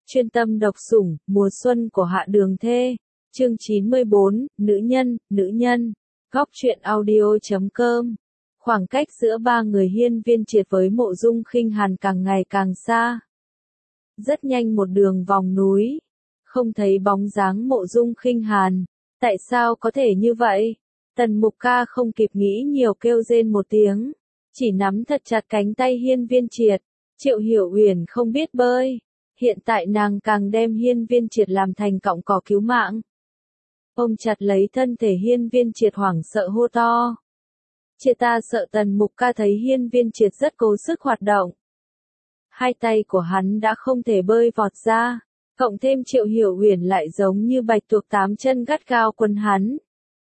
Chuyên tâm độc sủng, mùa xuân của Hạ Đường Thê. Chương 94, nữ nhân. Góc truyện audio.com. Khoảng cách giữa ba người Hiên Viên Triệt với Mộ Dung Khinh Hàn càng ngày càng xa. Rất nhanh một đường vòng núi, không thấy bóng dáng Mộ Dung Khinh Hàn. Tại sao có thể như vậy? Tần Mục Ca không kịp nghĩ nhiều kêu rên một tiếng, chỉ nắm thật chặt cánh tay Hiên Viên Triệt. Triệu Hiểu Uyển không biết bơi, hiện tại nàng càng đem Hiên Viên Triệt làm thành cọng cỏ cứu mạng. Ôm chặt lấy thân thể Hiên Viên Triệt hoảng sợ hô to. Triệt ta sợ. Tần Mục Ca thấy Hiên Viên Triệt rất cố sức hoạt động. Hai tay của hắn đã không thể bơi vọt ra, cộng thêm Triệu Hiểu Uyển lại giống như bạch tuộc tám chân gắt gao quấn hắn.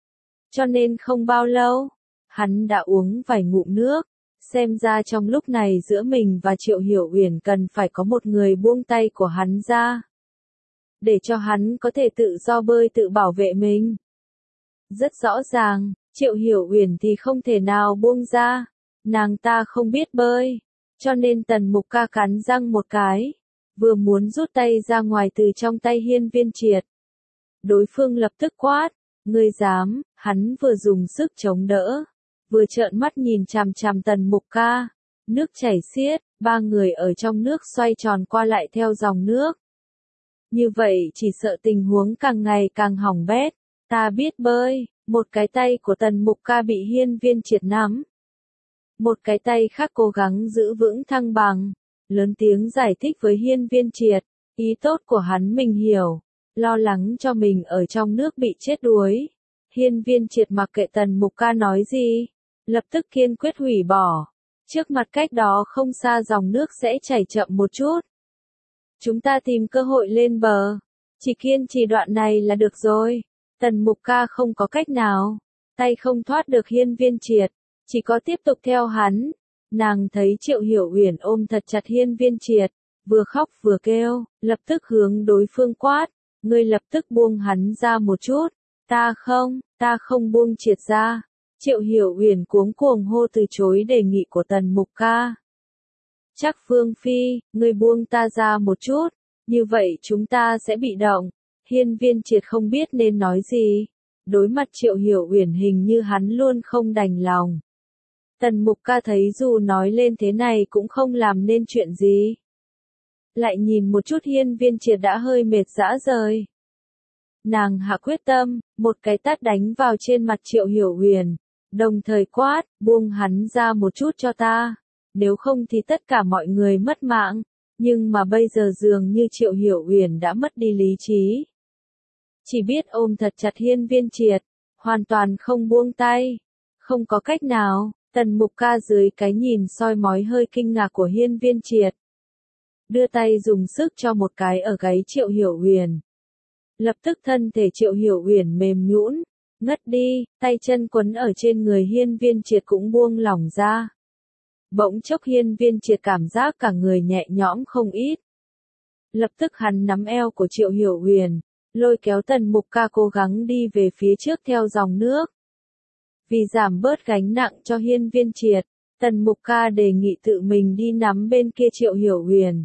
Cho nên không bao lâu, hắn đã uống vài ngụm nước. Xem ra trong lúc này giữa mình và Triệu Hiểu Uyển cần phải có một người buông tay của hắn ra, để cho hắn có thể tự do bơi tự bảo vệ mình. Rất rõ ràng, Triệu Hiểu Uyển thì không thể nào buông ra, nàng ta không biết bơi, cho nên Tần Mục Ca cắn răng một cái, vừa muốn rút tay ra ngoài từ trong tay Hiên Viên Triệt. Đối phương lập tức quát, ngươi dám? Hắn vừa dùng sức chống đỡ, vừa trợn mắt nhìn chằm chằm Tần Mục Ca. Nước chảy xiết, ba người ở trong nước xoay tròn qua lại theo dòng nước. Như vậy chỉ sợ tình huống càng ngày càng hỏng bét. Ta biết bơi. Một cái tay của Tần Mục Ca bị Hiên Viên Triệt nắm, một cái tay khác cố gắng giữ vững thăng bằng, lớn tiếng giải thích với Hiên Viên Triệt. Ý tốt của hắn mình hiểu, lo lắng cho mình ở trong nước bị chết đuối. Hiên Viên Triệt mặc kệ Tần Mục Ca nói gì, lập tức kiên quyết hủy bỏ. Trước mặt cách đó không xa dòng nước sẽ chảy chậm một chút. Chúng ta tìm cơ hội lên bờ, chỉ kiên trì đoạn này là được rồi. Tần Mục Ca không có cách nào, tay không thoát được Hiên Viên Triệt, chỉ có tiếp tục theo hắn. Nàng thấy Triệu Hiểu Uyển ôm thật chặt Hiên Viên Triệt, vừa khóc vừa kêu, lập tức hướng đối phương quát, ngươi lập tức buông hắn ra một chút. Ta không buông Triệt ra. Triệu Hiểu Uyển cuống cuồng hô từ chối đề nghị của Tần Mục Ca. Chắc Phương Phi, ngươi buông ta ra một chút, như vậy chúng ta sẽ bị động. Hiên Viên Triệt không biết nên nói gì. Đối mặt Triệu Hiểu Uyển hình như hắn luôn không đành lòng. Tần Mục Ca thấy dù nói lên thế này cũng không làm nên chuyện gì. Lại nhìn một chút Hiên Viên Triệt đã hơi mệt rã rời. Nàng hạ quyết tâm, một cái tát đánh vào trên mặt Triệu Hiểu Uyển, đồng thời quát, buông hắn ra một chút cho ta, nếu không thì tất cả mọi người mất mạng. Nhưng mà bây giờ dường như Triệu Hiểu Uyển đã mất đi lý trí, chỉ biết ôm thật chặt Hiên Viên Triệt, hoàn toàn không buông tay. Không có cách nào, Tần Mục Ca dưới cái nhìn soi mói hơi kinh ngạc của Hiên Viên Triệt, đưa tay dùng sức cho một cái ở gáy Triệu Hiểu Uyển. Lập tức thân thể Triệu Hiểu Uyển mềm nhũn, ngất đi, tay chân quấn ở trên người Hiên Viên Triệt cũng buông lỏng ra. Bỗng chốc Hiên Viên Triệt cảm giác cả người nhẹ nhõm không ít. Lập tức hắn nắm eo của Triệu Hiểu Uyển, lôi kéo Tần Mục Ca cố gắng đi về phía trước theo dòng nước. Vì giảm bớt gánh nặng cho Hiên Viên Triệt, Tần Mục Ca đề nghị tự mình đi nắm bên kia Triệu Hiểu Uyển.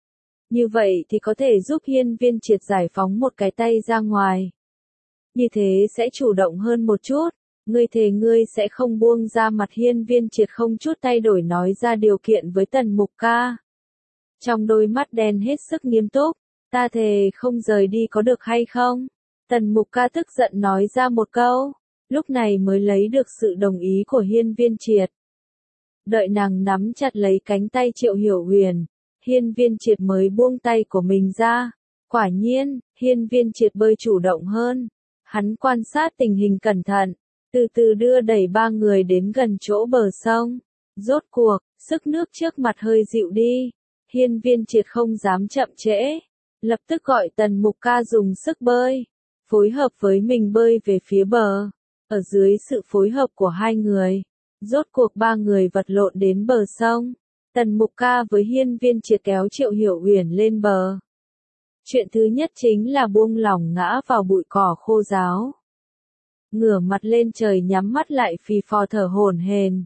Như vậy thì có thể giúp Hiên Viên Triệt giải phóng một cái tay ra ngoài. Như thế sẽ chủ động hơn một chút. Ngươi thề ngươi sẽ không buông ra. Mặt Hiên Viên Triệt không chút thay đổi nói ra điều kiện với Tần Mục Ca. Trong đôi mắt đen hết sức nghiêm túc. Ta thề không rời đi có được hay không? Tần Mục Ca tức giận nói ra một câu, lúc này mới lấy được sự đồng ý của Hiên Viên Triệt. Đợi nàng nắm chặt lấy cánh tay Triệu Hiểu Uyển, Hiên Viên Triệt mới buông tay của mình ra. Quả nhiên, Hiên Viên Triệt bơi chủ động hơn. Hắn quan sát tình hình cẩn thận, từ từ đưa đẩy ba người đến gần chỗ bờ sông. Rốt cuộc, sức nước trước mặt hơi dịu đi. Hiên Viên Triệt không dám chậm trễ, lập tức gọi Tần Mục Ca dùng sức bơi, phối hợp với mình bơi về phía bờ. Ở dưới sự phối hợp của hai người, rốt cuộc ba người vật lộn đến bờ sông. Tần Mục Ca với Hiên Viên Triệt kéo Triệu Hiểu Uyển lên bờ. Chuyện thứ nhất chính là buông lỏng ngã vào bụi cỏ khô ráo. Ngửa mặt lên trời nhắm mắt lại phì phò thở hổn hển.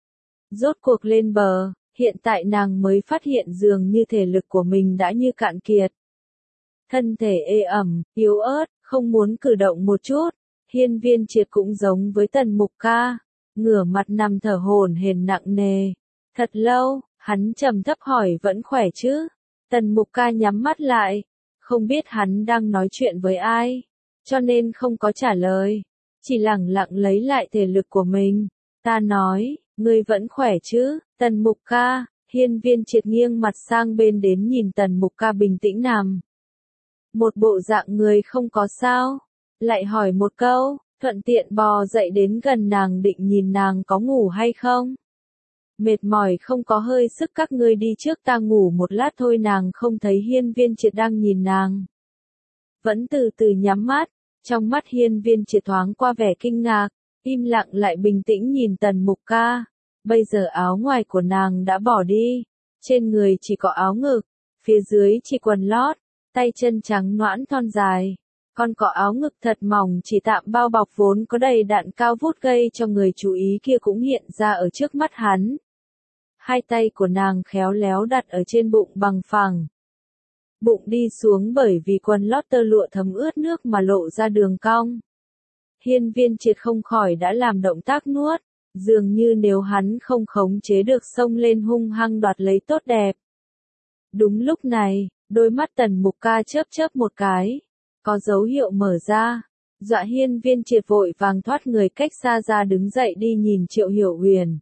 Rốt cuộc lên bờ, hiện tại nàng mới phát hiện dường như thể lực của mình đã như cạn kiệt. thân thể ê ẩm, yếu ớt, không muốn cử động một chút. Hiên Viên Triệt cũng giống với Tần Mục Ca, ngửa mặt nằm thở hổn hển nặng nề. Thật lâu, hắn trầm thấp hỏi vẫn khỏe chứ? Tần Mục Ca nhắm mắt lại, không biết hắn đang nói chuyện với ai, cho nên không có trả lời, chỉ lẳng lặng lấy lại thể lực của mình. Ta nói, ngươi vẫn khỏe chứ? Tần Mục Ca. Hiên Viên Triệt nghiêng mặt sang bên đến nhìn Tần Mục Ca bình tĩnh nằm. Một bộ dạng người không có sao. Lại hỏi một câu, thuận tiện bò dậy đến gần nàng định nhìn nàng có ngủ hay không. Mệt mỏi không có hơi sức các ngươi đi trước ta ngủ một lát thôi. Nàng không thấy Hiên Viên Triệt đang nhìn nàng. Vẫn từ từ nhắm mắt, trong mắt Hiên Viên Triệt thoáng qua vẻ kinh ngạc, im lặng lại bình tĩnh nhìn Tần Mục Ca. Bây giờ áo ngoài của nàng đã bỏ đi, trên người chỉ có áo ngực, phía dưới chỉ quần lót, tay chân trắng nõn thon dài, còn có áo ngực thật mỏng chỉ tạm bao bọc vốn có đầy đặn cao vút gây cho người chú ý kia cũng hiện ra ở trước mắt hắn. Hai tay của nàng khéo léo đặt ở trên bụng bằng phẳng. Bụng đi xuống bởi vì quần lót tơ lụa thấm ướt nước mà lộ ra đường cong. Hiên Viên Triệt không khỏi đã làm động tác nuốt. Dường như nếu hắn không khống chế được xông lên hung hăng đoạt lấy tốt đẹp. Đúng lúc này, đôi mắt Tần Mục Ca chớp chớp một cái, có dấu hiệu mở ra, dọa Hiên Viên Triệt vội vàng thoát người cách xa ra đứng dậy đi nhìn Triệu Hiểu Huyền.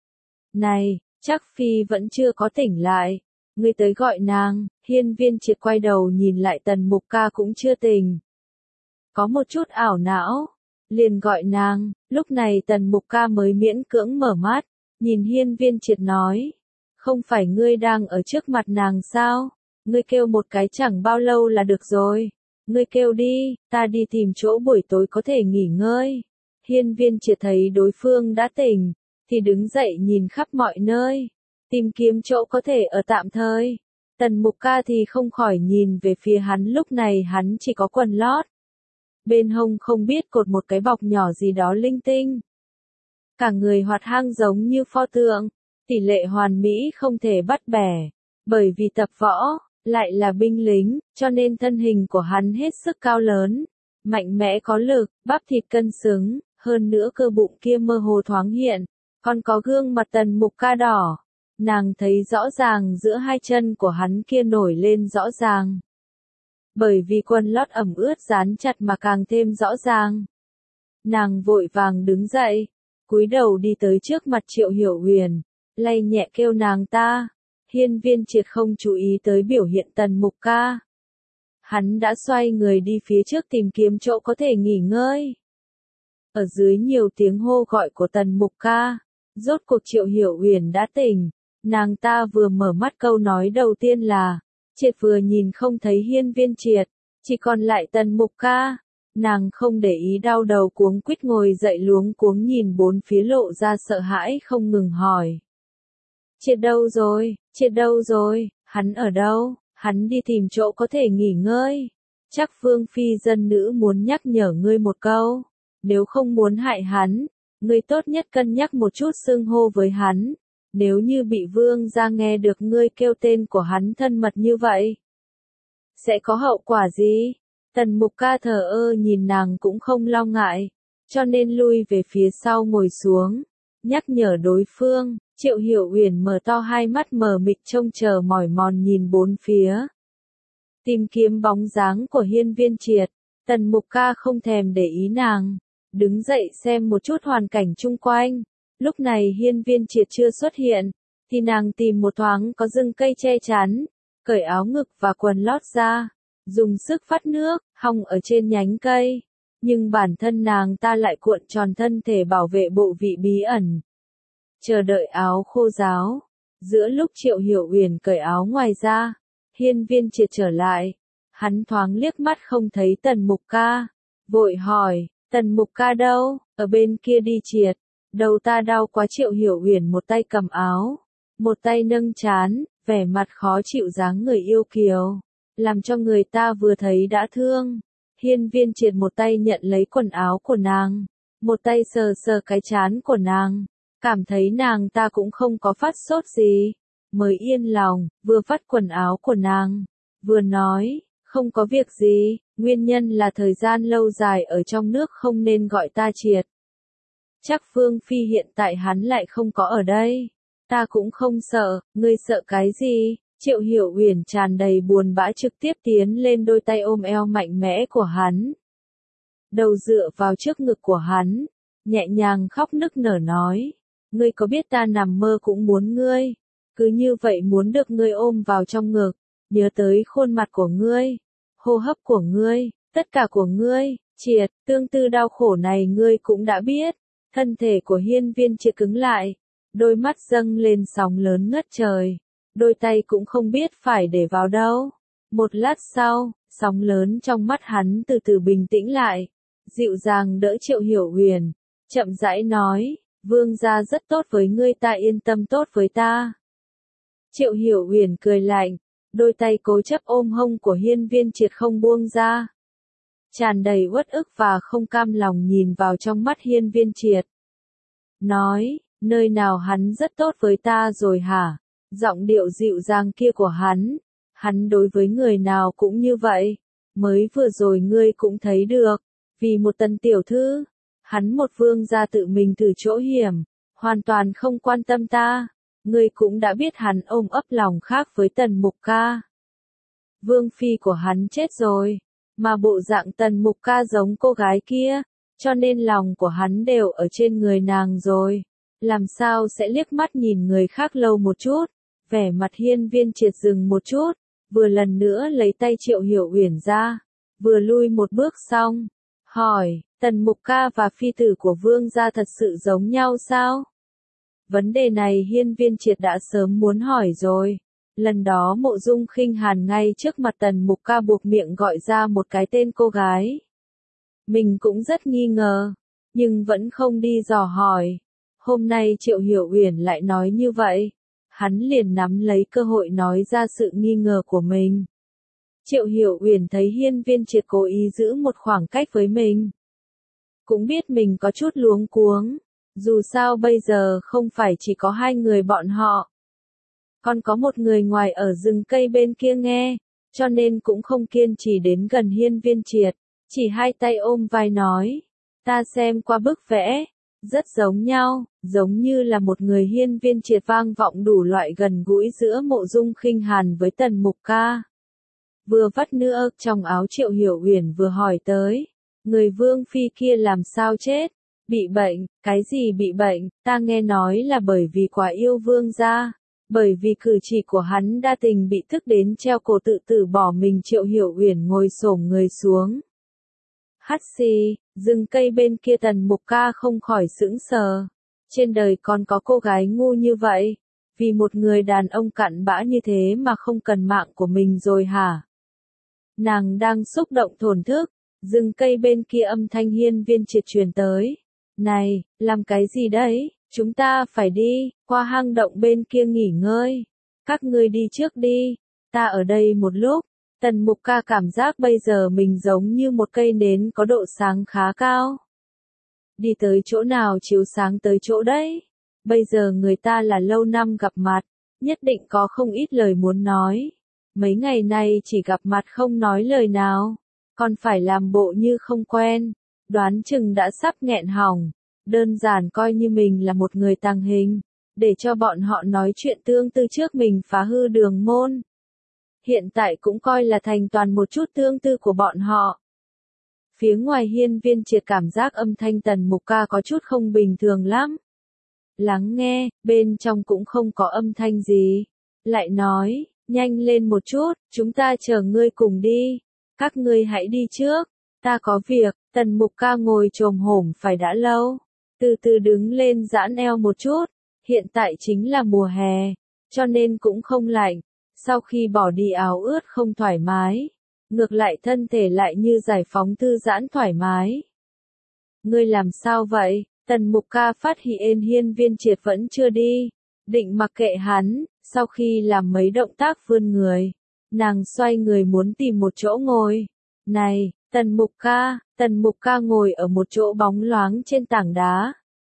Này, chắc Phi vẫn chưa có tỉnh lại, ngươi tới gọi nàng. Hiên Viên Triệt quay đầu nhìn lại Tần Mục Ca cũng chưa tỉnh. Có một chút ảo não. Liền gọi nàng, lúc này Tần Mục Ca mới miễn cưỡng mở mắt, nhìn Hiên Viên Triệt nói, không phải ngươi đang ở trước mặt nàng sao, ngươi kêu một cái chẳng bao lâu là được rồi, ngươi kêu đi, ta đi tìm chỗ buổi tối có thể nghỉ ngơi. Hiên Viên Triệt thấy đối phương đã tỉnh, thì đứng dậy nhìn khắp mọi nơi, tìm kiếm chỗ có thể ở tạm thời. Tần Mục Ca thì không khỏi nhìn về phía hắn, lúc này hắn chỉ có quần lót. Bên hông không biết cột một cái bọc nhỏ gì đó linh tinh. Cả người hoạt hang giống như pho tượng, tỷ lệ hoàn mỹ không thể bắt bẻ. Bởi vì tập võ, lại là binh lính, cho nên thân hình của hắn hết sức cao lớn, mạnh mẽ có lực, bắp thịt cân xứng, hơn nữa cơ bụng kia mơ hồ thoáng hiện, còn có gương mặt Tần Mục Ca đỏ. Nàng thấy rõ ràng giữa hai chân của hắn kia nổi lên rõ ràng. Bởi vì quần lót ẩm ướt dán chặt mà càng thêm rõ ràng. Nàng vội vàng đứng dậy, cúi đầu đi tới trước mặt Triệu Hiểu Huyền, lay nhẹ kêu nàng ta. Hiên Viên Triệt không chú ý tới biểu hiện Tần Mục Ca. Hắn đã xoay người đi phía trước tìm kiếm chỗ có thể nghỉ ngơi. Ở dưới nhiều tiếng hô gọi của Tần Mục Ca, rốt cuộc Triệu Hiểu Huyền đã tỉnh. Nàng ta vừa mở mắt câu nói đầu tiên là, Triệt vừa nhìn không thấy Hiên Viên Triệt, chỉ còn lại Tần Mục Ca. Nàng không để ý đau đầu cuống quýt ngồi dậy luống cuống nhìn bốn phía lộ ra sợ hãi không ngừng hỏi. Triệt đâu rồi, Triệt đâu rồi, hắn ở đâu, hắn đi tìm chỗ có thể nghỉ ngơi. Chắc Vương Phi dân nữ muốn nhắc nhở ngươi một câu, nếu không muốn hại hắn, ngươi tốt nhất cân nhắc một chút xưng hô với hắn. Nếu như bị Vương gia nghe được ngươi kêu tên của hắn thân mật như vậy, sẽ có hậu quả gì? Tần Mục Ca thờ ơ nhìn nàng cũng không lo ngại, cho nên lui về phía sau ngồi xuống, nhắc nhở đối phương. Triệu Hiểu Huyền mở to hai mắt mờ mịt trông chờ mỏi mòn nhìn bốn phía. Tìm kiếm bóng dáng của Hiên Viên Triệt, Tần Mục Ca không thèm để ý nàng, đứng dậy xem một chút hoàn cảnh chung quanh. Lúc này Hiên Viên Triệt chưa xuất hiện, thì nàng tìm một thoáng có rừng cây che chắn, cởi áo ngực và quần lót ra, dùng sức vắt nước, hong ở trên nhánh cây. Nhưng bản thân nàng ta lại cuộn tròn thân thể bảo vệ bộ vị bí ẩn. Chờ đợi áo khô ráo. Giữa lúc Triệu Hiểu Huyền cởi áo ngoài ra, Hiên Viên Triệt trở lại. Hắn thoáng liếc mắt không thấy Tần Mục Ca. Vội hỏi, Tần Mục Ca đâu? Ở bên kia đi Triệt. Đầu ta đau quá. Triệu Hiểu Huyền một tay cầm áo, một tay nâng trán, vẻ mặt khó chịu dáng người yêu kiều, làm cho người ta vừa thấy đã thương. Hiên Viên Triệt một tay nhận lấy quần áo của nàng, một tay sờ sờ cái trán của nàng, cảm thấy nàng ta cũng không có phát sốt gì, mới yên lòng, vừa vắt quần áo của nàng, vừa nói, Không có việc gì, nguyên nhân là thời gian lâu dài ở trong nước không nên gọi ta Triệt. Chắc Vương Phi hiện tại hắn lại không có ở đây. Ta cũng không sợ, ngươi sợ cái gì? Triệu Hiểu Uyển tràn đầy buồn bã trực tiếp tiến lên đôi tay ôm eo mạnh mẽ của hắn. Đầu dựa vào trước ngực của hắn, nhẹ nhàng khóc nức nở nói. Ngươi có biết ta nằm mơ cũng muốn ngươi. Cứ như vậy muốn được ngươi ôm vào trong ngực, nhớ tới khuôn mặt của ngươi, hô hấp của ngươi, tất cả của ngươi, Triệt, tương tư đau khổ này ngươi cũng đã biết. Thân thể của Hiên Viên Triệt cứng lại, đôi mắt dâng lên sóng lớn ngất trời, đôi tay cũng không biết phải để vào đâu. Một lát sau, sóng lớn trong mắt hắn từ từ bình tĩnh lại, dịu dàng đỡ Triệu Hiểu Uyển, chậm rãi nói, Vương gia rất tốt với ngươi, ta yên tâm tốt với ta. Triệu Hiểu Uyển cười lạnh, đôi tay cố chấp ôm hông của Hiên Viên Triệt không buông ra. Tràn đầy uất ức và không cam lòng nhìn vào trong mắt Hiên Viên Triệt. Nói, nơi nào hắn rất tốt với ta rồi hả? Giọng điệu dịu dàng kia của hắn đối với người nào cũng như vậy. Mới vừa rồi ngươi cũng thấy được, vì một Tần tiểu thư, hắn một vương gia tự mình từ chỗ hiểm, hoàn toàn không quan tâm ta. Ngươi cũng đã biết hắn ôm ấp lòng khác với Tần Mục Ca. Vương phi của hắn chết rồi, mà bộ dạng Tần Mục Ca giống cô gái kia, cho nên lòng của hắn đều ở trên người nàng rồi. Làm sao sẽ liếc mắt nhìn người khác lâu một chút? Vẻ mặt Hiên Viên Triệt dừng một chút, vừa lần nữa lấy tay Triệu Hiểu Uyển ra, vừa lui một bước xong, hỏi, Tần Mục Ca và phi tử của vương gia thật sự giống nhau sao? Vấn đề này Hiên Viên Triệt đã sớm muốn hỏi rồi. Lần đó Mộ Dung Khinh Hàn ngay trước mặt Tần Mục Ca buộc miệng gọi ra một cái tên cô gái. Mình cũng rất nghi ngờ, nhưng vẫn không đi dò hỏi. Hôm nay Triệu Hiểu Uyển lại nói như vậy, hắn liền nắm lấy cơ hội nói ra sự nghi ngờ của mình. Triệu Hiểu Uyển thấy Hiên Viên Triệt cố ý giữ một khoảng cách với mình, cũng biết mình có chút luống cuống, dù sao bây giờ không phải chỉ có hai người bọn họ, còn có một người ngoài ở rừng cây bên kia nghe, cho nên cũng không kiên trì đến gần Hiên Viên Triệt, chỉ hai tay ôm vai nói, ta xem qua bức vẽ, rất giống nhau, giống như là một người. Hiên Viên Triệt vang vọng đủ loại gần gũi giữa Mộ Dung Khinh Hàn với Tần Mục Ca. Vừa vắt nữa trong áo Triệu Hiểu Uyển vừa hỏi tới, người vương phi kia làm sao chết? Bị bệnh, cái gì bị bệnh? Ta nghe nói là bởi vì quá yêu vương gia, bởi vì cử chỉ của hắn đa tình bị thức đến treo cổ tự tử bỏ mình. Triệu Hiểu Uyển ngồi xổm người xuống. Hắt xì, rừng cây bên kia Tần Mục Ca không khỏi sững sờ. Trên đời còn có cô gái ngu như vậy, vì một người đàn ông cặn bã như thế mà không cần mạng của mình rồi hả? Nàng đang xúc động thổn thức, rừng cây bên kia âm thanh Hiên Viên Triệt truyền tới. Này, làm cái gì đấy? Chúng ta phải đi, qua hang động bên kia nghỉ ngơi. Các ngươi đi trước đi, ta ở đây một lúc. Tần Mục Ca cảm giác bây giờ mình giống như một cây nến có độ sáng khá cao. Đi tới chỗ nào chiếu sáng tới chỗ đấy. Bây giờ người ta là lâu năm gặp mặt, nhất định có không ít lời muốn nói. Mấy ngày nay chỉ gặp mặt không nói lời nào, còn phải làm bộ như không quen, đoán chừng đã sắp nghẹn họng. Đơn giản coi như mình là một người tàng hình, để cho bọn họ nói chuyện tương tư trước mình phá hư đường môn. Hiện tại cũng coi là thành toàn một chút tương tư của bọn họ. Phía ngoài Hiên Viên Triệt cảm giác âm thanh Tần Mục Ca có chút không bình thường lắm. Lắng nghe, bên trong cũng không có âm thanh gì. Lại nói, nhanh lên một chút, chúng ta chờ ngươi cùng đi. Các ngươi hãy đi trước, ta có việc. Tần Mục Ca ngồi chồm hổm phải đã lâu, từ từ đứng lên giãn eo một chút. Hiện tại chính là mùa hè, cho nên cũng không lạnh. Sau khi bỏ đi áo ướt không thoải mái, ngược lại thân thể lại như giải phóng thư giãn thoải mái. Ngươi làm sao vậy? Tần Mục Ca phát hiện Hiên Viên Triệt vẫn chưa đi, định mặc kệ hắn. Sau khi làm mấy động tác vươn người, nàng xoay người muốn tìm một chỗ ngồi. Này, Tần Mục Ca ngồi ở một chỗ bóng loáng trên tảng đá,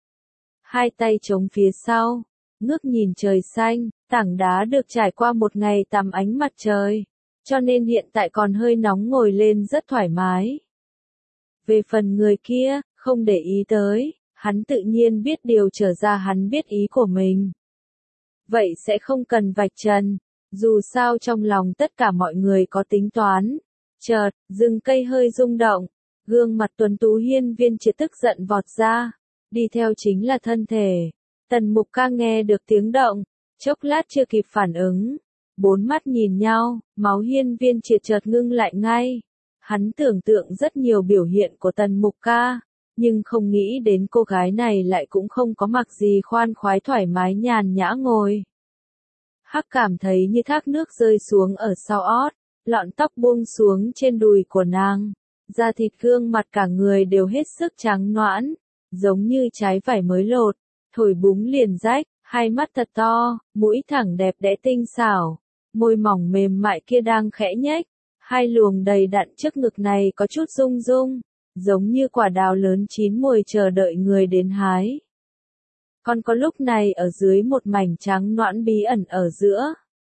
hai tay chống phía sau, ngước nhìn trời xanh. Tảng đá được trải qua một ngày tắm ánh mặt trời, cho nên hiện tại còn hơi nóng ngồi lên rất thoải mái. Về phần người kia, không để ý tới, hắn tự nhiên biết điều trở ra hắn biết ý của mình. Vậy sẽ không cần vạch trần, dù sao trong lòng tất cả mọi người có tính toán. Chợt, rừng cây hơi rung động, gương mặt tuấn tú Hiên Viên Triệt tức giận vọt ra, đi theo chính là thân thể. Tần Mục Ca nghe được tiếng động, chốc lát chưa kịp phản ứng, bốn mắt nhìn nhau, máu Hiên Viên Triệt chợt ngưng lại ngay. Hắn tưởng tượng rất nhiều biểu hiện của Tần Mục Ca, nhưng không nghĩ đến cô gái này lại cũng không có mặc gì khoan khoái thoải mái nhàn nhã ngồi. Hắc cảm thấy như thác nước rơi xuống ở sau ót, lọn tóc buông xuống trên đùi của nàng, da thịt gương mặt cả người đều hết sức trắng nõn, giống như trái vải mới lột, thổi búng liền rách, hai mắt thật to, mũi thẳng đẹp đẽ tinh xảo, môi mỏng mềm mại kia đang khẽ nhếch, hai luồng đầy đặn trước ngực này có chút rung rung, giống như quả đào lớn chín mùi chờ đợi người đến hái. Còn có lúc này ở dưới một mảnh trắng nõn bí ẩn ở giữa.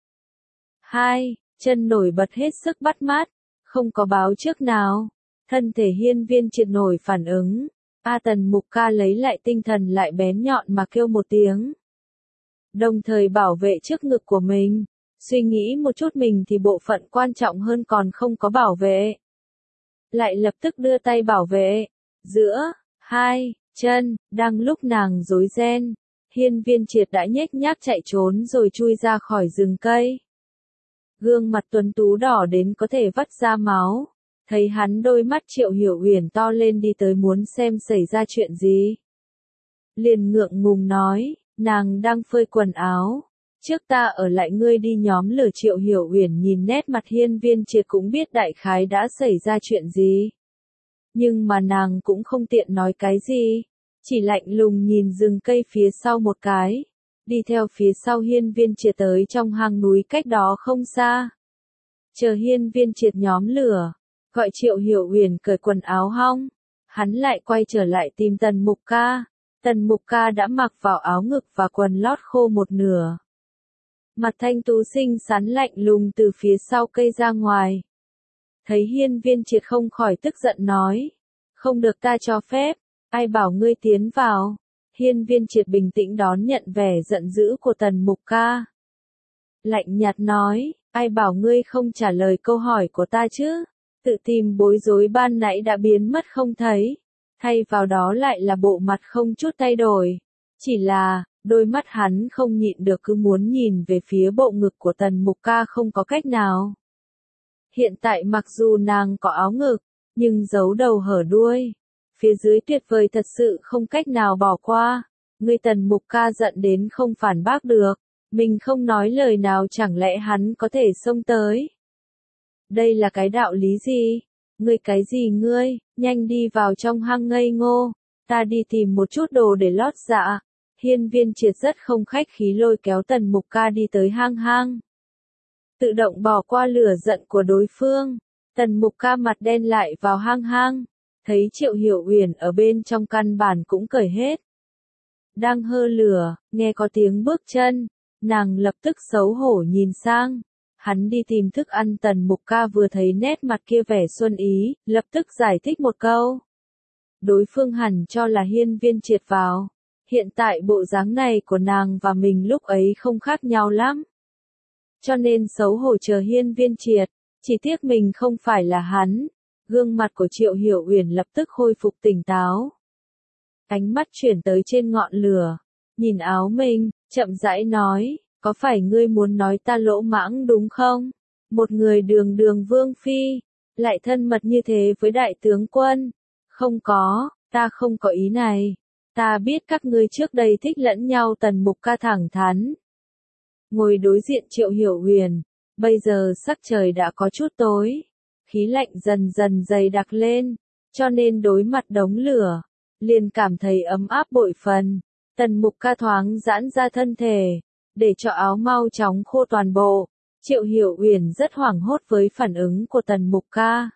Hai, chân nổi bật hết sức bắt mắt, không có báo trước nào. Thân thể Hiên Viên Triệt nổi phản ứng. Tần Mục Ca lấy lại tinh thần lại bén nhọn mà kêu một tiếng. Đồng thời bảo vệ trước ngực của mình. Suy nghĩ một chút mình thì bộ phận quan trọng hơn còn không có bảo vệ. Lại lập tức đưa tay bảo vệ. Giữa, hai, chân, đang lúc nàng rối ren. Hiên Viên Triệt đã nhếch nhác chạy trốn rồi chui ra khỏi rừng cây. Gương mặt tuấn tú đỏ đến có thể vắt ra máu. Thấy hắn đôi mắt Triệu Hiểu Uyển to lên đi tới muốn xem xảy ra chuyện gì. Liền ngượng ngùng nói, nàng đang phơi quần áo. Trước ta ở lại ngươi đi nhóm lửa. Triệu Hiểu Uyển nhìn nét mặt Hiên Viên Triệt cũng biết đại khái đã xảy ra chuyện gì. Nhưng mà nàng cũng không tiện nói cái gì. Chỉ lạnh lùng nhìn rừng cây phía sau một cái. Đi theo phía sau Hiên Viên Triệt tới trong hang núi cách đó không xa. Chờ Hiên Viên Triệt nhóm lửa. Gọi Triệu Hiểu Uyển cởi quần áo hong. Hắn lại quay trở lại tìm Tần Mục Ca. Tần Mục Ca đã mặc vào áo ngực và quần lót khô một nửa. Mặt thanh tú xinh xắn lạnh lùng từ phía sau cây ra ngoài. Thấy Hiên Viên Triệt không khỏi tức giận nói. Không được ta cho phép, ai bảo ngươi tiến vào. Hiên Viên Triệt bình tĩnh đón nhận vẻ giận dữ của Tần Mục Ca. Lạnh nhạt nói, ai bảo ngươi không trả lời câu hỏi của ta chứ. Tự tìm bối rối ban nãy đã biến mất không thấy. Thay vào đó lại là bộ mặt không chút thay đổi. Chỉ là, đôi mắt hắn không nhịn được cứ muốn nhìn về phía bộ ngực của Tần Mục Ca không có cách nào. Hiện tại mặc dù nàng có áo ngực, nhưng giấu đầu hở đuôi. Phía dưới tuyệt vời thật sự không cách nào bỏ qua. Người Tần Mục Ca giận đến không phản bác được. Mình không nói lời nào chẳng lẽ hắn có thể xông tới. Đây là cái đạo lý gì? Ngươi cái gì ngươi, nhanh đi vào trong hang ngây ngô. Ta đi tìm một chút đồ để lót dạ. Hiên Viên Triệt rất không khách khí lôi kéo Tần Mục Ca đi tới hang. Tự động bỏ qua lửa giận của đối phương. Tần Mục Ca mặt đen lại vào hang. Thấy Triệu Hiểu Uyển ở bên trong căn bản cũng cởi hết. Đang hơ lửa, nghe có tiếng bước chân. Nàng lập tức xấu hổ nhìn sang. Hắn đi tìm thức ăn. Tần Mục Ca vừa thấy nét mặt kia vẻ xuân ý, lập tức giải thích một câu. Đối phương hẳn cho là Hiên Viên Triệt vào. Hiện tại bộ dáng này của nàng và mình lúc ấy không khác nhau lắm. Cho nên xấu hổ chờ Hiên Viên Triệt, chỉ tiếc mình không phải là hắn. Gương mặt của Triệu Hiểu Uyển lập tức khôi phục tỉnh táo. Ánh mắt chuyển tới trên ngọn lửa, nhìn áo mình, chậm rãi nói, có phải ngươi muốn nói ta lỗ mãng đúng không? Một người đường đường vương phi, lại thân mật như thế với đại tướng quân. Không có, ta không có ý này. Ta biết các ngươi trước đây thích lẫn nhau. Tần Mục Ca thẳng thắn. Ngồi đối diện Triệu Hiểu Uyển, bây giờ sắc trời đã có chút tối. Khí lạnh dần dần dày đặc lên, cho nên đối mặt đống lửa, liền cảm thấy ấm áp bội phần. Tần Mục Ca thoáng giãn ra thân thể, để cho áo mau chóng khô toàn bộ. Triệu Hiểu Uyển rất hoảng hốt với phản ứng của Tần Mục Ca.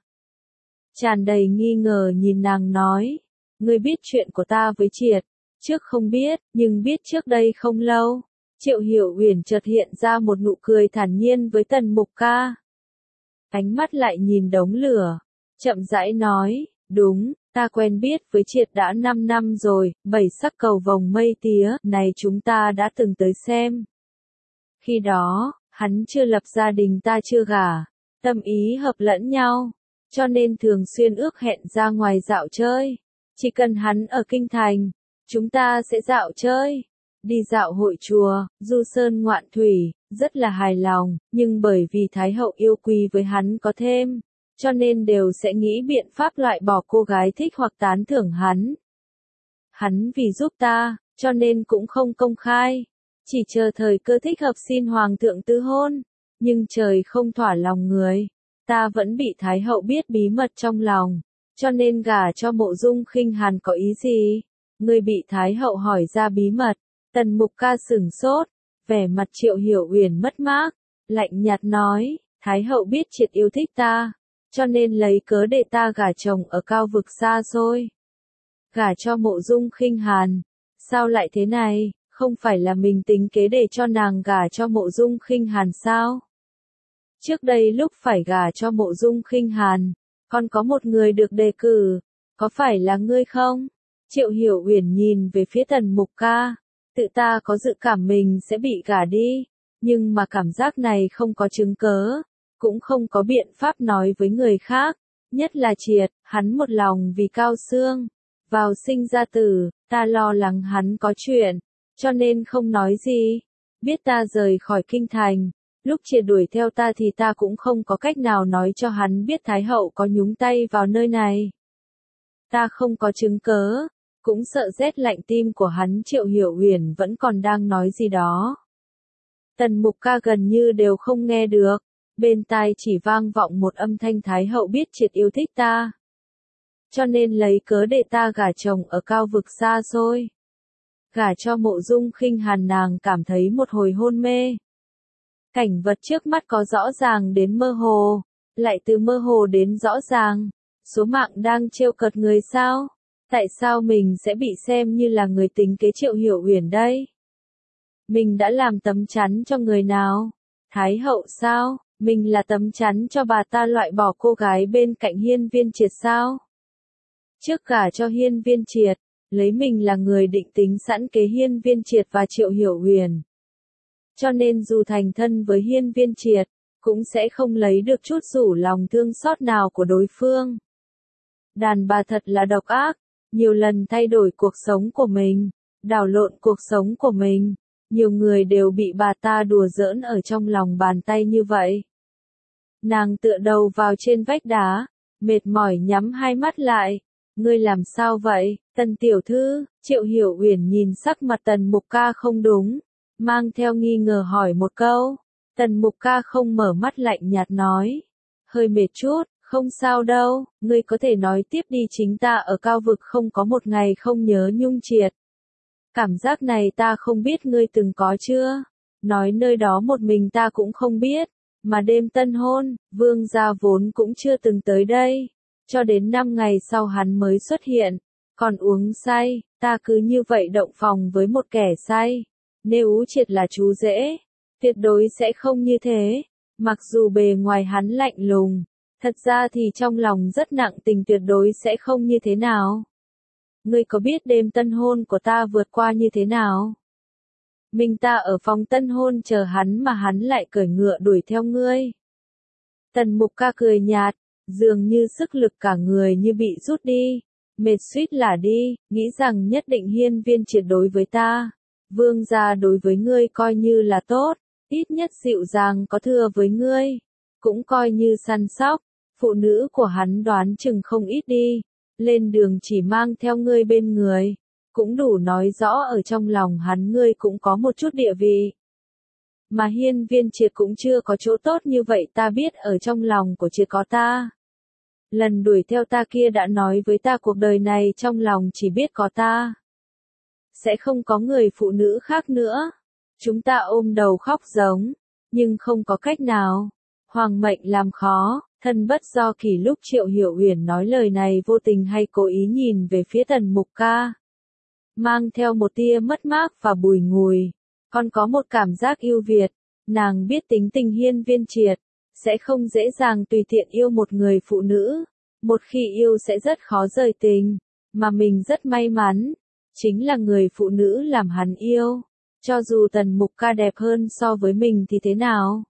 Tràn đầy nghi ngờ nhìn nàng nói, ngươi biết chuyện của ta với Triệt, trước không biết, nhưng biết trước đây không lâu. Triệu Hiểu Uyển chợt hiện ra một nụ cười thản nhiên với Tần Mục Ca. ánh mắt lại nhìn đống lửa, chậm rãi nói, đúng, ta quen biết với Triệt đã 5 năm rồi, 7 sắc cầu vồng mây tía, này chúng ta đã từng tới xem. Khi đó, hắn chưa lập gia đình ta chưa gả, tâm ý hợp lẫn nhau, cho nên thường xuyên ước hẹn ra ngoài dạo chơi. Chỉ cần hắn ở kinh thành, chúng ta sẽ dạo chơi, đi dạo hội chùa, du sơn ngoạn thủy, rất là hài lòng, nhưng bởi vì Thái hậu yêu quý với hắn có thêm, cho nên đều sẽ nghĩ biện pháp loại bỏ cô gái thích hoặc tán thưởng hắn. Hắn vì giúp ta, cho nên cũng không công khai, chỉ chờ thời cơ thích hợp xin hoàng thượng tứ hôn, nhưng trời không thỏa lòng người, ta vẫn bị Thái hậu biết bí mật trong lòng, cho nên gả cho Mộ Dung Khinh Hàn có ý gì? Ngươi bị Thái hậu hỏi ra bí mật, Tần Mục Ca sửng sốt, vẻ mặt Triệu Hiểu Uyển mất mát, lạnh nhạt nói, Thái hậu biết Triệt yêu thích ta, cho nên lấy cớ để ta gả chồng ở cao vực xa xôi. Gả cho Mộ Dung Khinh Hàn, sao lại thế này, không phải là mình tính kế để cho nàng gả cho Mộ Dung Khinh Hàn sao? Trước đây lúc phải gả cho Mộ Dung Khinh Hàn, còn có một người được đề cử, có phải là ngươi không? Triệu Hiểu Uyển nhìn về phía Tần Mục Ca, tự ta có dự cảm mình sẽ bị gả đi, nhưng mà cảm giác này không có chứng cớ, cũng không có biện pháp nói với người khác, nhất là Triệt, hắn một lòng vì Cao Xương, vào sinh ra tử, ta lo lắng hắn có chuyện, cho nên không nói gì, biết ta rời khỏi kinh thành. Lúc Triệt đuổi theo ta thì ta cũng không có cách nào nói cho hắn biết Thái hậu có nhúng tay vào nơi này. Ta không có chứng cớ, cũng sợ rét lạnh tim của hắn. Triệu Hiểu Uyển vẫn còn đang nói gì đó. Tần Mục Ca gần như đều không nghe được, bên tai chỉ vang vọng một âm thanh Thái hậu biết Triệt yêu thích ta. Cho nên lấy cớ để ta gả chồng ở cao vực xa xôi. Gả cho Mộ Dung Khinh Hàn, nàng cảm thấy một hồi hôn mê. Cảnh vật trước mắt có rõ ràng đến mơ hồ, lại từ mơ hồ đến rõ ràng. Số mạng đang trêu cợt người sao? Tại sao mình sẽ bị xem như là người tính kế Triệu Hiểu Uyển đây? Mình đã làm tấm chắn cho người nào? Thái hậu sao? Mình là tấm chắn cho bà ta loại bỏ cô gái bên cạnh Hiên Viên Triệt sao? Trước gả cho Hiên Viên Triệt, lấy mình là người định tính sẵn kế Hiên Viên Triệt và Triệu Hiểu Uyển. Cho nên dù thành thân với Hiên Viên Triệt, cũng sẽ không lấy được chút rủ lòng thương xót nào của đối phương. Đàn bà thật là độc ác, nhiều lần thay đổi cuộc sống của mình, đảo lộn cuộc sống của mình, nhiều người đều bị bà ta đùa giỡn ở trong lòng bàn tay như vậy. Nàng tựa đầu vào trên vách đá, mệt mỏi nhắm hai mắt lại. Ngươi làm sao vậy, Tần tiểu thư? Triệu Hiểu Uyển nhìn sắc mặt Tần Mục Ca không đúng, mang theo nghi ngờ hỏi một câu. Tần Mục Ca không mở mắt, lạnh nhạt nói, hơi mệt chút, không sao đâu, ngươi có thể nói tiếp đi. Chính ta ở cao vực không có một ngày không nhớ Nhung Triệt. Cảm giác này ta không biết ngươi từng có chưa? Nói nơi đó một mình ta cũng không biết, mà đêm tân hôn, vương gia vốn cũng chưa từng tới đây. Cho đến 5 ngày sau hắn mới xuất hiện, còn uống say, ta cứ như vậy động phòng với một kẻ say. Nếu Triệt là chú rể, tuyệt đối sẽ không như thế. Mặc dù bề ngoài hắn lạnh lùng, thật ra thì trong lòng rất nặng tình, tuyệt đối sẽ không như thế nào. Ngươi có biết đêm tân hôn của ta vượt qua như thế nào? Mình ta ở phòng tân hôn chờ hắn mà hắn lại cởi ngựa đuổi theo ngươi. Tần Mục Ca cười nhạt, dường như sức lực cả người như bị rút đi, mệt suýt là đi, nghĩ rằng nhất định Hiên Viên Triệt đối với ta, vương gia đối với ngươi coi như là tốt, ít nhất dịu dàng có thừa với ngươi, cũng coi như săn sóc, phụ nữ của hắn đoán chừng không ít đi, lên đường chỉ mang theo ngươi bên người, cũng đủ nói rõ ở trong lòng hắn ngươi cũng có một chút địa vị. Mà Hiên Viên Triệt cũng chưa có chỗ tốt như vậy, ta biết ở trong lòng của Triệt có ta. Lần đuổi theo ta kia đã nói với ta cuộc đời này trong lòng chỉ biết có ta. Sẽ không có người phụ nữ khác nữa. Chúng ta ôm đầu khóc giống, nhưng không có cách nào. Hoàng mệnh làm khó, thân bất do kỳ. Lúc Triệu Hiểu Uyển nói lời này vô tình hay cố ý nhìn về phía Tần Mục Ca, mang theo một tia mất mát và bùi ngùi, còn có một cảm giác ưu việt. Nàng biết tính tình Hiên Viên Triệt, sẽ không dễ dàng tùy tiện yêu một người phụ nữ. Một khi yêu sẽ rất khó rời tình, mà mình rất may mắn, chính là người phụ nữ làm hắn yêu. Cho dù Tần Mục Ca đẹp hơn so với mình thì thế nào?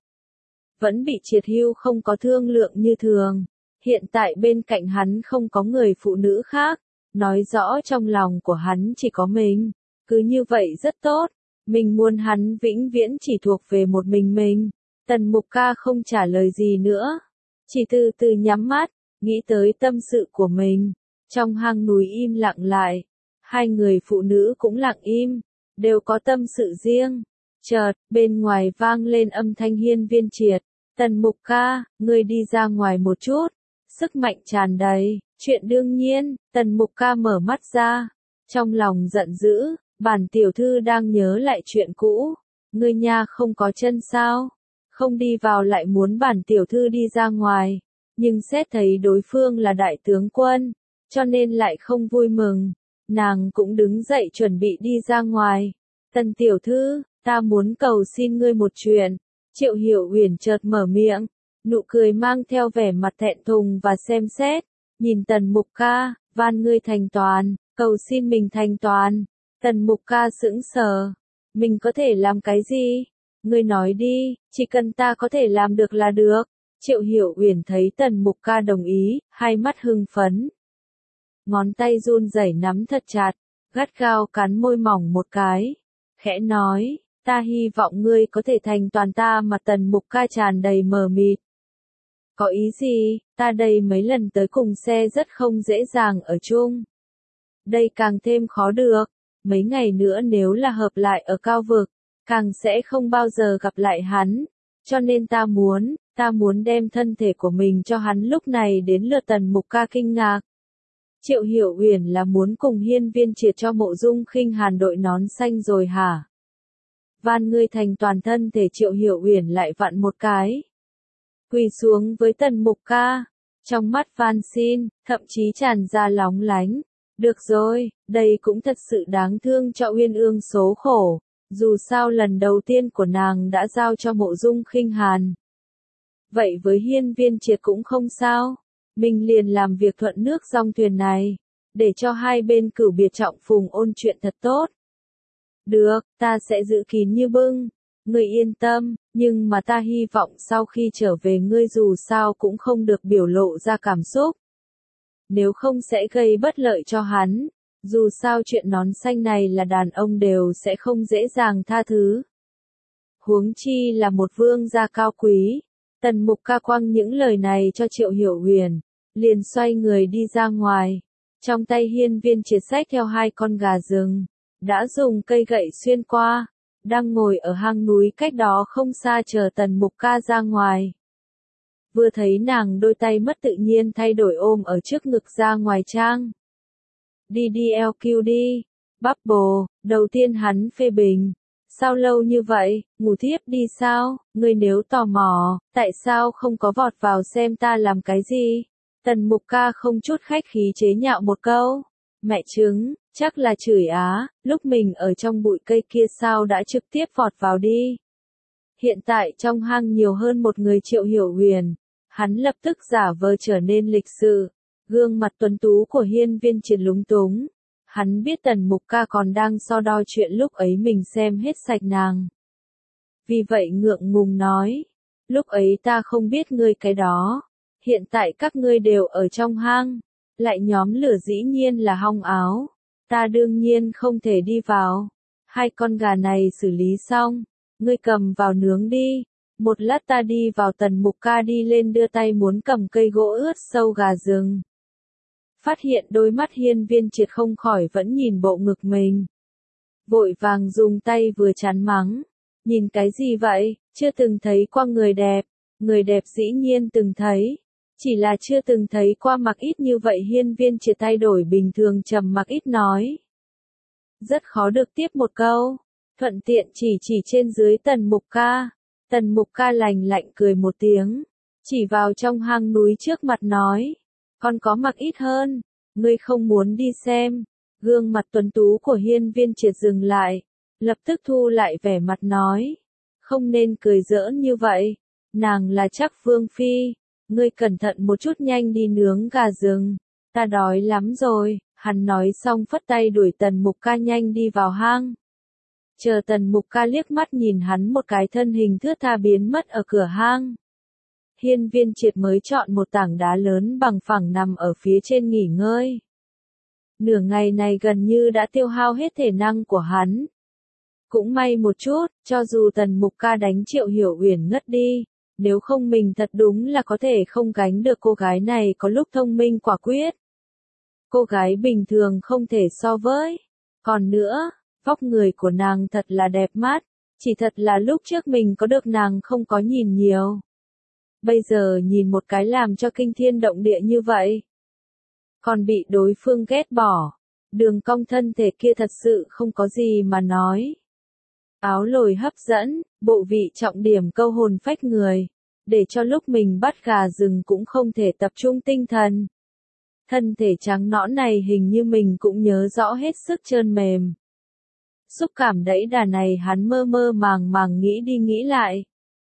Vẫn bị triệt hưu không có thương lượng như thường. Hiện tại bên cạnh hắn không có người phụ nữ khác, nói rõ trong lòng của hắn chỉ có mình. Cứ như vậy rất tốt, mình muốn hắn vĩnh viễn chỉ thuộc về một mình. Tần Mục Ca không trả lời gì nữa, chỉ từ từ nhắm mắt, nghĩ tới tâm sự của mình. Trong hang núi im lặng lại, hai người phụ nữ cũng lặng im, đều có tâm sự riêng. Chợt, bên ngoài vang lên âm thanh Hiên Viên Triệt, Tần Mục Ca, ngươi đi ra ngoài một chút. Sức mạnh tràn đầy, chuyện đương nhiên, Tần Mục Ca mở mắt ra, trong lòng giận dữ, bản tiểu thư đang nhớ lại chuyện cũ, ngươi nha không có chân sao, không đi vào lại muốn bản tiểu thư đi ra ngoài, nhưng xét thấy đối phương là đại tướng quân, cho nên lại không vui mừng, nàng cũng đứng dậy chuẩn bị đi ra ngoài. Tần tiểu thư, ta muốn cầu xin ngươi một chuyện. Triệu Hiểu Uyển chợt mở miệng, nụ cười mang theo vẻ mặt thẹn thùng và xem xét, nhìn Tần Mục Ca, van ngươi thành toàn, cầu xin mình thành toàn. Tần Mục Ca sững sờ, mình có thể làm cái gì? Ngươi nói đi, chỉ cần ta có thể làm được là được. Triệu Hiểu Uyển thấy Tần Mục Ca đồng ý, hai mắt hưng phấn. Ngón tay run rẩy nắm thật chặt, gắt gao cắn môi mỏng một cái, khẽ nói, ta hy vọng ngươi có thể thành toàn ta. Mà Tần Mục Ca tràn đầy mờ mịt. Có ý gì, ta đây mấy lần tới cùng xe rất không dễ dàng ở chung. Đây càng thêm khó được, mấy ngày nữa nếu là hợp lại ở cao vực, càng sẽ không bao giờ gặp lại hắn, cho nên ta muốn đem thân thể của mình cho hắn. Lúc này đến lượt Tần Mục Ca kinh ngạc. Triệu Hiểu Uyển là muốn cùng Hiên Viên Triệt cho Mộ Dung Khinh Hàn đội nón xanh rồi hả? Van ngươi thành toàn thân thể. Triệu Hiểu Uyển lại vặn một cái, quỳ xuống với Tần Mục Ca, trong mắt van xin, thậm chí tràn ra lóng lánh. Được rồi, đây cũng thật sự đáng thương cho Uyên Ương số khổ, dù sao lần đầu tiên của nàng đã giao cho Mộ Dung Khinh Hàn. Vậy với Hiên Viên Triệt cũng không sao, mình liền làm việc thuận nước dong thuyền này, để cho hai bên cửu biệt trọng phùng ôn chuyện thật tốt. Được, ta sẽ giữ kín như bưng, ngươi yên tâm, nhưng mà ta hy vọng sau khi trở về ngươi dù sao cũng không được biểu lộ ra cảm xúc. Nếu không sẽ gây bất lợi cho hắn, dù sao chuyện nón xanh này là đàn ông đều sẽ không dễ dàng tha thứ. Huống chi là một vương gia cao quý. Tần Mục Ca quăng những lời này cho Triệu Hiểu Uyển, liền xoay người đi ra ngoài. Trong tay Hiên Viên Triệt xách theo hai con gà rừng, đã dùng cây gậy xuyên qua, đang ngồi ở hang núi cách đó không xa chờ Tần Mục Ca ra ngoài. Vừa thấy nàng đôi tay mất tự nhiên thay đổi ôm ở trước ngực ra ngoài trang. Đi LQ đi, Bubble, đầu tiên hắn phê bình. Sao lâu như vậy, ngủ thiếp đi sao, ngươi nếu tò mò, tại sao không có vọt vào xem ta làm cái gì? Tần Mục Ca không chút khách khí chế nhạo một câu. Mẹ chứng, chắc là chửi á, lúc mình ở trong bụi cây kia sao đã trực tiếp vọt vào đi. Hiện tại trong hang nhiều hơn một người. Triệu Hiểu Uyển, hắn lập tức giả vờ trở nên lịch sự, gương mặt tuấn tú của Hiên Viên Triệt lúng túng. Hắn biết Tần Mục Ca còn đang so đo chuyện lúc ấy mình xem hết sạch nàng. Vì vậy ngượng ngùng nói, lúc ấy ta không biết ngươi cái đó, hiện tại các ngươi đều ở trong hang, lại nhóm lửa dĩ nhiên là hong áo, ta đương nhiên không thể đi vào. Hai con gà này xử lý xong, ngươi cầm vào nướng đi. Một lát ta đi vào. Tần Mục Ca đi lên đưa tay muốn cầm cây gỗ ướt sâu gà rừng. Phát hiện đôi mắt Hiên Viên Triệt không khỏi vẫn nhìn bộ ngực mình. Vội vàng dùng tay vừa chán mắng. Nhìn cái gì vậy, chưa từng thấy qua người đẹp dĩ nhiên từng thấy. Chỉ là chưa từng thấy qua mặc ít như vậy. Hiên Viên Triệt thay đổi bình thường trầm mặc ít nói. Rất khó được tiếp một câu, thuận tiện chỉ trên dưới Tần Mục Ca. Tần Mục Ca lạnh lạnh cười một tiếng, chỉ vào trong hang núi trước mặt nói, còn có mặc ít hơn, ngươi không muốn đi xem. Gương mặt tuấn tú của Hiên Viên Triệt dừng lại, lập tức thu lại vẻ mặt nói, không nên cười giỡn như vậy, nàng là Trác Vương Phi, ngươi cẩn thận một chút nhanh đi nướng gà rừng, ta đói lắm rồi, hắn nói xong phất tay đuổi Tần Mục Ca nhanh đi vào hang. Chờ Tần Mục Ca liếc mắt nhìn hắn một cái thân hình thướt tha biến mất ở cửa hang. Hiên Viên Triệt mới chọn một tảng đá lớn bằng phẳng nằm ở phía trên nghỉ ngơi. Nửa ngày này gần như đã tiêu hao hết thể năng của hắn. Cũng may một chút, cho dù Tần Mục Ca đánh Triệu Hiểu Uyển ngất đi, nếu không mình thật đúng là có thể không gánh được cô gái này có lúc thông minh quả quyết. Cô gái bình thường không thể so với. Còn nữa, vóc người của nàng thật là đẹp mắt, chỉ thật là lúc trước mình có được nàng không có nhìn nhiều. Bây giờ nhìn một cái làm cho kinh thiên động địa như vậy. Còn bị đối phương ghét bỏ, đường cong thân thể kia thật sự không có gì mà nói. Áo lồi hấp dẫn, bộ vị trọng điểm câu hồn phách người, để cho lúc mình bắt gà rừng cũng không thể tập trung tinh thần. Thân thể trắng nõn này hình như mình cũng nhớ rõ hết sức trơn mềm. Xúc cảm đẫy đà này hắn mơ mơ màng màng nghĩ đi nghĩ lại.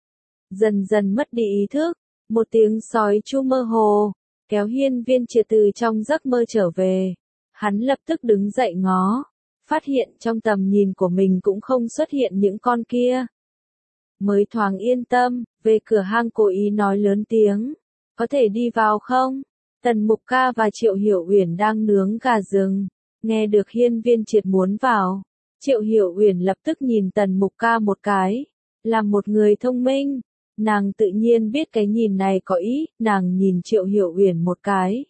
Dần dần mất đi ý thức, một tiếng sói chu mơ hồ, kéo Hiên Viên Triệt từ trong giấc mơ trở về. Hắn lập tức đứng dậy ngó, phát hiện trong tầm nhìn của mình cũng không xuất hiện những con kia. Mới thoáng yên tâm, về cửa hang cố ý nói lớn tiếng, có thể đi vào không? Tần Mục Ca và Triệu Hiểu Uyển đang nướng gà rừng, nghe được Hiên Viên Triệt muốn vào. Triệu Hiểu Uyển lập tức nhìn Tần Mục Ca một cái, là một người thông minh, nàng tự nhiên biết cái nhìn này có ý, nàng nhìn Triệu Hiểu Uyển một cái.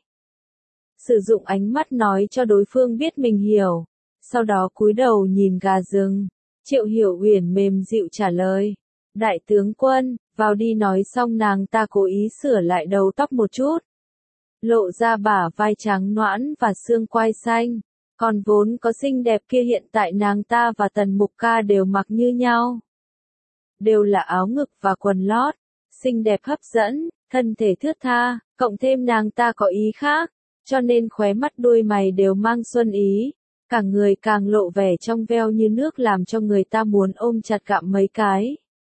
Sử dụng ánh mắt nói cho đối phương biết mình hiểu, sau đó cúi đầu nhìn gà rừng. Triệu Hiểu Uyển mềm dịu trả lời, đại tướng quân, vào đi. Nói xong nàng ta cố ý sửa lại đầu tóc một chút, lộ ra bả vai trắng nõn và xương quai xanh. Còn vốn có xinh đẹp kia hiện tại nàng ta và Tần Mục Ca đều mặc như nhau. Đều là áo ngực và quần lót, xinh đẹp hấp dẫn, thân thể thướt tha, cộng thêm nàng ta có ý khác, cho nên khóe mắt đuôi mày đều mang xuân ý, cả người càng lộ vẻ trong veo như nước làm cho người ta muốn ôm chặt gặm mấy cái.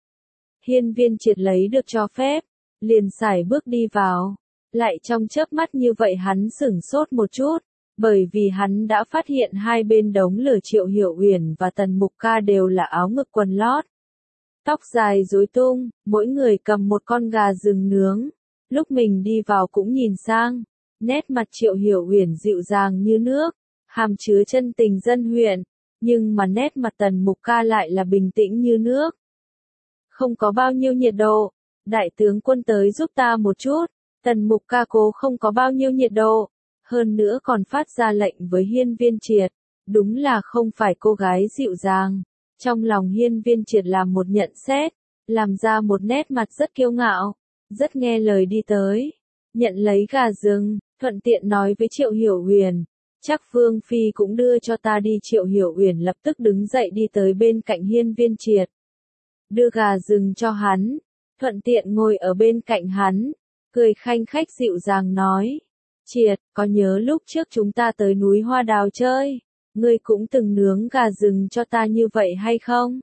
Hiên Viên Triệt lấy được cho phép, liền sải bước đi vào, lại trong chớp mắt như vậy hắn sửng sốt một chút. Bởi vì hắn đã phát hiện hai bên đống lửa Triệu Hiểu Uyển và Tần Mục Ca đều là áo ngực quần lót. Tóc dài rối tung, mỗi người cầm một con gà rừng nướng. Lúc mình đi vào cũng nhìn sang, nét mặt Triệu Hiểu Uyển dịu dàng như nước, hàm chứa chân tình dân huyện, nhưng mà nét mặt Tần Mục Ca lại là bình tĩnh như nước. Không có bao nhiêu nhiệt độ, đại tướng quân tới giúp ta một chút. Tần Mục Ca cố không có bao nhiêu nhiệt độ. Hơn nữa còn phát ra lệnh với Hiên Viên Triệt, đúng là không phải cô gái dịu dàng. Trong lòng Hiên Viên Triệt làm một nhận xét, làm ra một nét mặt rất kiêu ngạo, rất nghe lời đi tới, nhận lấy gà rừng, thuận tiện nói với Triệu Hiểu Uyển, chắc Vương Phi cũng đưa cho ta đi. Triệu Hiểu Uyển lập tức đứng dậy đi tới bên cạnh Hiên Viên Triệt, đưa gà rừng cho hắn, thuận tiện ngồi ở bên cạnh hắn, cười khanh khách dịu dàng nói. Triệt, có nhớ lúc trước chúng ta tới núi Hoa Đào chơi, ngươi cũng từng nướng gà rừng cho ta như vậy hay không?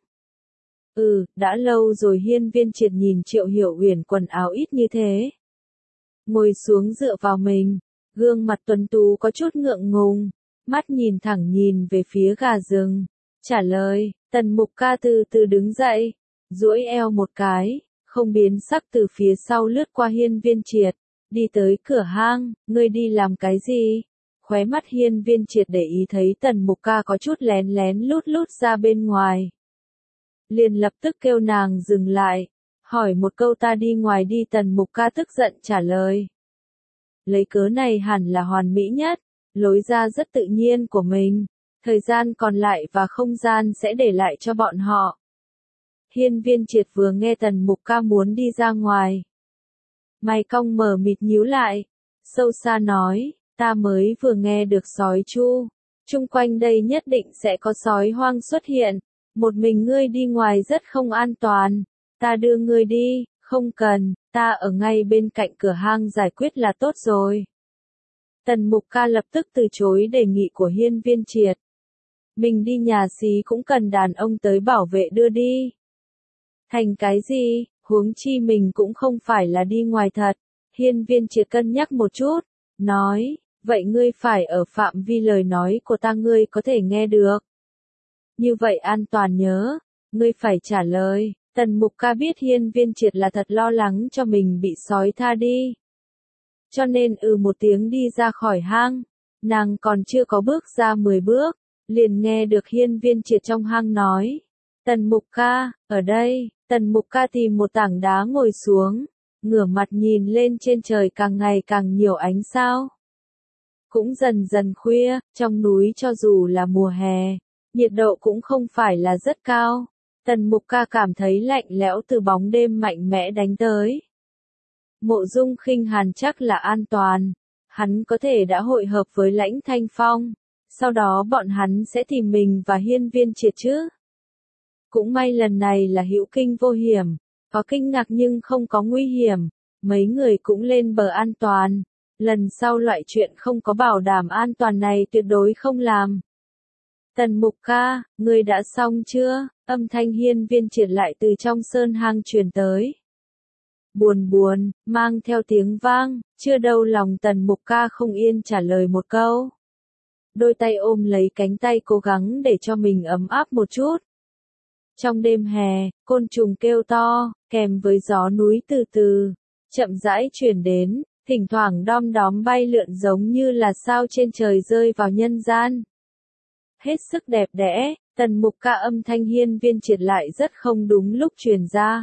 Đã lâu rồi. Hiên Viên Triệt nhìn Triệu Hiểu Uyển quần áo ít như thế. Ngồi xuống dựa vào mình, gương mặt tuấn tú có chút ngượng ngùng, mắt nhìn thẳng nhìn về phía gà rừng. Trả lời, Tần Mục Ca từ từ đứng dậy, duỗi eo một cái, không biến sắc từ phía sau lướt qua Hiên Viên Triệt. Đi tới cửa hang, ngươi đi làm cái gì? Khóe mắt Hiên Viên Triệt để ý thấy Tần Mục Ca có chút lén lén lút lút ra bên ngoài. Liền lập tức kêu nàng dừng lại, hỏi một câu ta đi ngoài đi. Tần Mục Ca tức giận trả lời. Lấy cớ này hẳn là hoàn mỹ nhất, lối ra rất tự nhiên của mình, thời gian còn lại và không gian sẽ để lại cho bọn họ. Hiên Viên Triệt vừa nghe Tần Mục Ca muốn đi ra ngoài, mày cong mờ mịt nhíu lại, sâu xa nói, ta mới vừa nghe được sói chu, chung quanh đây nhất định sẽ có sói hoang xuất hiện, một mình ngươi đi ngoài rất không an toàn, ta đưa ngươi đi. Không cần, ta ở ngay bên cạnh cửa hang giải quyết là tốt rồi. Tần Mục Ca lập tức từ chối đề nghị của Hiên Viên Triệt. Mình đi nhà xí cũng cần đàn ông tới bảo vệ đưa đi. Thành cái gì? Huống chi mình cũng không phải là đi ngoài thật. Hiên Viên Triệt cân nhắc một chút, nói, vậy ngươi phải ở phạm vi lời nói của ta ngươi có thể nghe được. Như vậy an toàn nhớ, ngươi phải trả lời. Tần Mục Ca biết Hiên Viên Triệt là thật lo lắng cho mình bị sói tha đi. Cho nên một tiếng đi ra khỏi hang, nàng còn chưa có bước ra 10 bước, liền nghe được Hiên Viên Triệt trong hang nói. Tần Mục Ca, ở đây. Tần Mục Ca tìm một tảng đá ngồi xuống, ngửa mặt nhìn lên trên trời càng ngày càng nhiều ánh sao. Cũng dần dần khuya, trong núi cho dù là mùa hè, nhiệt độ cũng không phải là rất cao. Tần Mục Ca cảm thấy lạnh lẽo từ bóng đêm mạnh mẽ đánh tới. Mộ Dung Khinh Hàn chắc là an toàn, hắn có thể đã hội hợp với Lãnh Thanh Phong, sau đó bọn hắn sẽ tìm mình và Hiên Viên Triệt chứ. Cũng may lần này là hữu kinh vô hiểm, có kinh ngạc nhưng không có nguy hiểm, mấy người cũng lên bờ an toàn. Lần sau loại chuyện không có bảo đảm an toàn này tuyệt đối không làm. Tần Mục Ca, ngươi đã xong chưa? Âm thanh Hiên Viên Triệt lại từ trong sơn hang truyền tới. Buồn buồn, mang theo tiếng vang, chưa đâu lòng Tần Mục Ca không yên trả lời một câu. Đôi tay ôm lấy cánh tay cố gắng để cho mình ấm áp một chút. Trong đêm hè, côn trùng kêu to, kèm với gió núi từ từ, chậm rãi chuyển đến, thỉnh thoảng đom đóm bay lượn giống như là sao trên trời rơi vào nhân gian. Hết sức đẹp đẽ, Tần Mục Ca âm thanh Hiên Viên Triệt lại rất không đúng lúc truyền ra.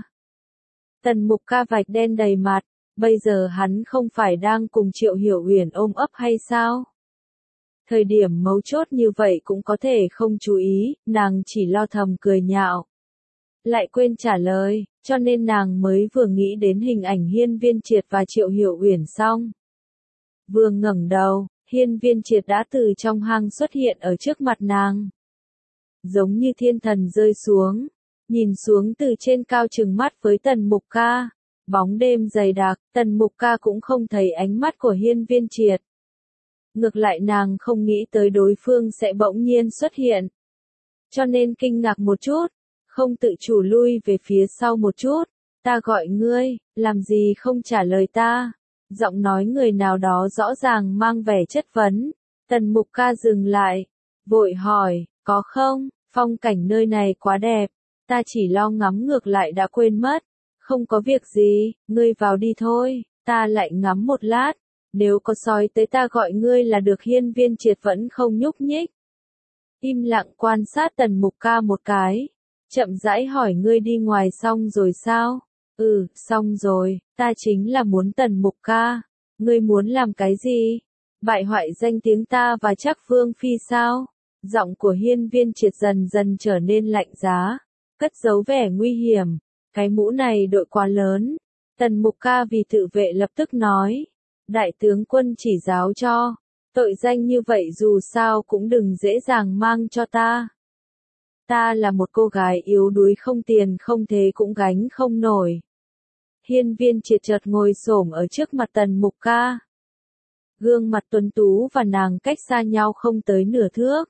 Tần Mục Ca vạch đen đầy mặt, bây giờ hắn không phải đang cùng Triệu Hiểu Uyển ôm ấp hay sao? Thời điểm mấu chốt như vậy cũng có thể không chú ý, nàng chỉ lo thầm cười nhạo. Lại quên trả lời, cho nên nàng mới vừa nghĩ đến hình ảnh Hiên Viên Triệt và Triệu Hiểu Uyển xong. Vừa ngẩng đầu, Hiên Viên Triệt đã từ trong hang xuất hiện ở trước mặt nàng. Giống như thiên thần rơi xuống, nhìn xuống từ trên cao trừng mắt với Tần Mục Ca. Bóng đêm dày đặc, Tần Mục Ca cũng không thấy ánh mắt của Hiên Viên Triệt. Ngược lại nàng không nghĩ tới đối phương sẽ bỗng nhiên xuất hiện. Cho nên kinh ngạc một chút, không tự chủ lui về phía sau một chút. Ta gọi ngươi, làm gì không trả lời ta? Giọng nói người nào đó rõ ràng mang vẻ chất vấn. Tần Mục Ca dừng lại, vội hỏi, có không? Phong cảnh nơi này quá đẹp, ta chỉ lo ngắm ngược lại đã quên mất. Không có việc gì, ngươi vào đi thôi, ta lại ngắm một lát. Nếu có sói tới ta gọi ngươi là được. Hiên Viên Triệt vẫn không nhúc nhích. Im lặng quan sát Tần Mục Ca một cái. Chậm rãi hỏi ngươi đi ngoài xong rồi sao? Xong rồi, ta chính là muốn Tần Mục Ca. Ngươi muốn làm cái gì? Bại hoại danh tiếng ta và Trác Vương Phi sao? Giọng của Hiên Viên Triệt dần dần trở nên lạnh giá, cất giấu vẻ nguy hiểm. Cái mũ này đội quá lớn. Tần Mục Ca vì tự vệ lập tức nói. Đại tướng quân chỉ giáo cho. Tội danh như vậy dù sao cũng đừng dễ dàng mang cho ta. Ta là một cô gái yếu đuối không tiền không thế cũng gánh không nổi. Hiên Viên Triệt chợt ngồi xổm ở trước mặt Tần Mục Ca. Gương mặt tuấn tú và nàng cách xa nhau không tới nửa thước.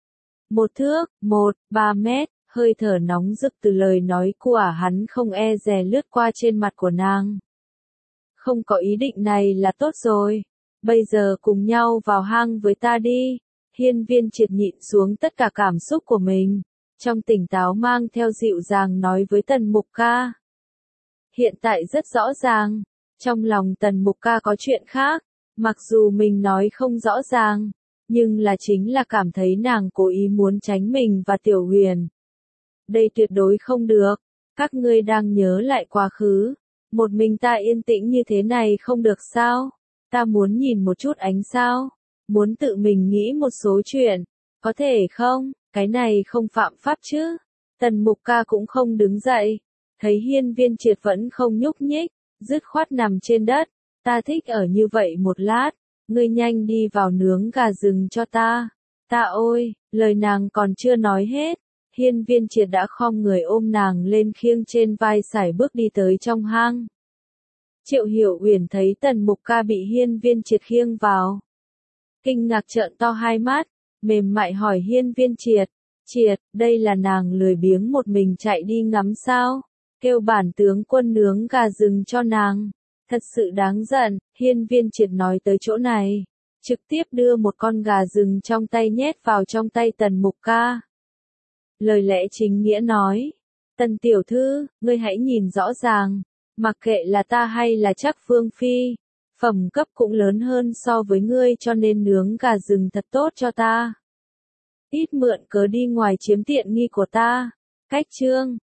1 thước, 3 mét, hơi thở nóng rực từ lời nói của hắn không e dè lướt qua trên mặt của nàng. Không có ý định này là tốt rồi. Bây giờ cùng nhau vào hang với ta đi. Hiên Viên Triệt nhịn xuống tất cả cảm xúc của mình. Trong tỉnh táo mang theo dịu dàng nói với Tần Mục Ca. Hiện tại rất rõ ràng. Trong lòng Tần Mục Ca có chuyện khác. Mặc dù mình nói không rõ ràng. Nhưng là chính là cảm thấy nàng cố ý muốn tránh mình và Tiểu Huyền. Đây tuyệt đối không được. Các ngươi đang nhớ lại quá khứ. Một mình ta yên tĩnh như thế này không được sao? Ta muốn nhìn một chút ánh sao? Muốn tự mình nghĩ một số chuyện. Có thể không? Cái này không phạm pháp chứ? Tần Mục Ca cũng không đứng dậy. Thấy Hiên Viên Triệt vẫn không nhúc nhích, dứt khoát nằm trên đất. Ta thích ở như vậy một lát. Ngươi nhanh đi vào nướng gà rừng cho ta. Ta ôi, lời nàng còn chưa nói hết. Hiên Viên Triệt đã khom người ôm nàng lên khiêng trên vai sải bước đi tới trong hang. Triệu Hiểu Uyển thấy Tần Mục Ca bị Hiên Viên Triệt khiêng vào. Kinh ngạc trợn to hai mắt, mềm mại hỏi Hiên Viên Triệt, đây là nàng lười biếng một mình chạy đi ngắm sao? kêu bản tướng quân nướng gà rừng cho nàng. Thật sự đáng giận, Hiên Viên Triệt nói tới chỗ này, trực tiếp đưa một con gà rừng trong tay nhét vào trong tay Tần Mục Ca. Lời lẽ chính nghĩa nói, Tần tiểu thư, ngươi hãy nhìn rõ ràng, mặc kệ là ta hay là Trác Vương Phi, phẩm cấp cũng lớn hơn so với ngươi cho nên nướng gà rừng thật tốt cho ta. Ít mượn cớ đi ngoài chiếm tiện nghi của ta. Cách chương